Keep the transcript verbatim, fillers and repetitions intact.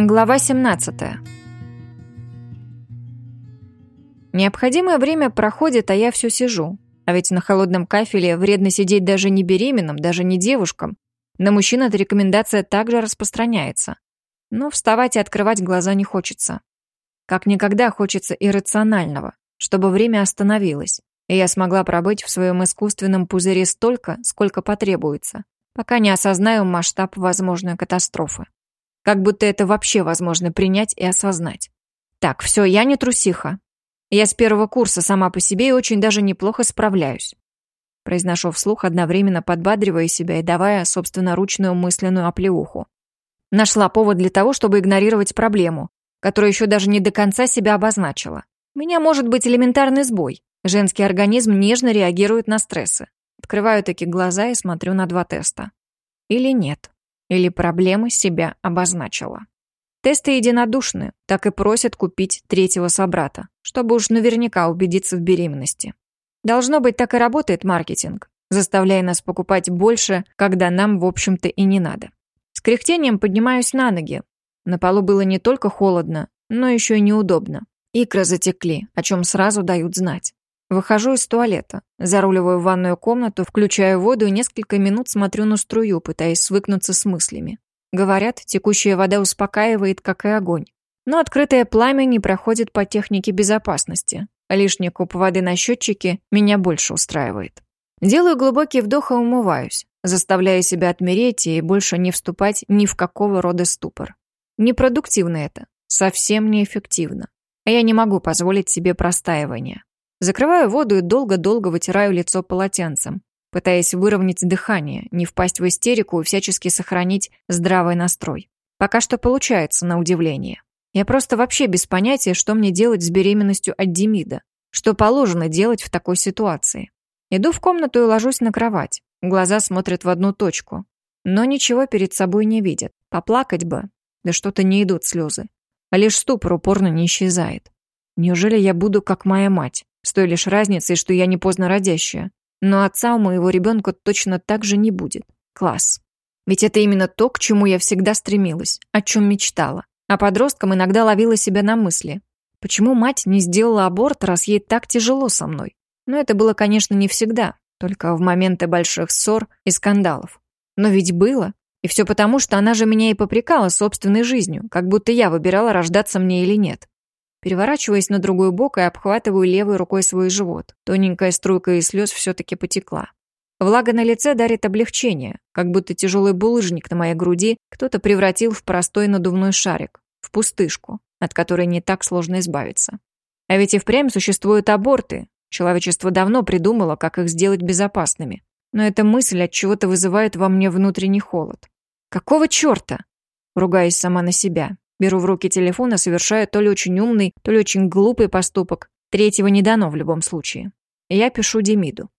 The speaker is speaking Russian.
Глава семнадцатая. Необходимое время проходит, а я все сижу. А ведь на холодном кафеле вредно сидеть даже не беременным, даже не девушкам. На мужчин эта рекомендация также распространяется. Но вставать и открывать глаза не хочется. Как никогда хочется иррационального, чтобы время остановилось, и я смогла пробыть в своем искусственном пузыре столько, сколько потребуется, пока не осознаю масштаб возможной катастрофы. Как будто это вообще возможно принять и осознать. Так, все, я не трусиха. Я с первого курса сама по себе и очень даже неплохо справляюсь. Произношу вслух, одновременно подбадривая себя и давая собственноручную мысленную оплеуху. Нашла повод для того, чтобы игнорировать проблему, которая еще даже не до конца себя обозначила. У меня может быть элементарный сбой. Женский организм нежно реагирует на стрессы. Открываю таки глаза и смотрю на два теста. Или нет. Или проблема себя обозначила. Тесты единодушны, так и просят купить третьего собрата, чтобы уж наверняка убедиться в беременности. Должно быть, так и работает маркетинг, заставляя нас покупать больше, когда нам, в общем-то, и не надо. С кряхтением поднимаюсь на ноги. На полу было не только холодно, но еще и неудобно. Икры затекли, о чем сразу дают знать. Выхожу из туалета, заруливаю в ванную комнату, включаю воду и несколько минут смотрю на струю, пытаясь свыкнуться с мыслями. Говорят, текущая вода успокаивает, как и огонь. Но открытое пламя не проходит по технике безопасности. Лишний куб воды на счетчике меня больше устраивает. Делаю глубокий вдох и умываюсь, заставляя себя отмереть и больше не вступать ни в какого рода ступор. Непродуктивно это, совсем неэффективно. А я не могу позволить себе простаивания. Закрываю воду и долго-долго вытираю лицо полотенцем, пытаясь выровнять дыхание, не впасть в истерику и всячески сохранить здравый настрой. Пока что получается, на удивление. Я просто вообще без понятия, что мне делать с беременностью от Демида, что положено делать в такой ситуации. Иду в комнату и ложусь на кровать. Глаза смотрят в одну точку, но ничего перед собой не видят. Поплакать бы, да что-то не идут слезы. А лишь ступор упорно не исчезает. Неужели я буду как моя мать? С той лишь разницей, что я не поздно родящая. Но отца у моего ребенка точно так же не будет. Класс. Ведь это именно то, к чему я всегда стремилась, о чем мечтала. А подростком иногда ловила себя на мысли. Почему мать не сделала аборт, раз ей так тяжело со мной? Но это было, конечно, не всегда, только в моменты больших ссор и скандалов. Но ведь было. И все потому, что она же меня и попрекала собственной жизнью, как будто я выбирала, рождаться мне или нет. Переворачиваясь на другой бок и обхватываю левой рукой свой живот. Тоненькая струйка из слез все-таки потекла. Влага на лице дарит облегчение, как будто тяжелый булыжник на моей груди кто-то превратил в простой надувной шарик, в пустышку, от которой не так сложно избавиться. А ведь и впрямь существуют аборты. Человечество давно придумало, как их сделать безопасными. Но эта мысль от чего-то вызывает во мне внутренний холод. Какого черта? Ругаюсь сама на себя. Беру в руки телефон и совершаю то ли очень умный, то ли очень глупый поступок. Третьего не дано в любом случае. Я пишу Демиду.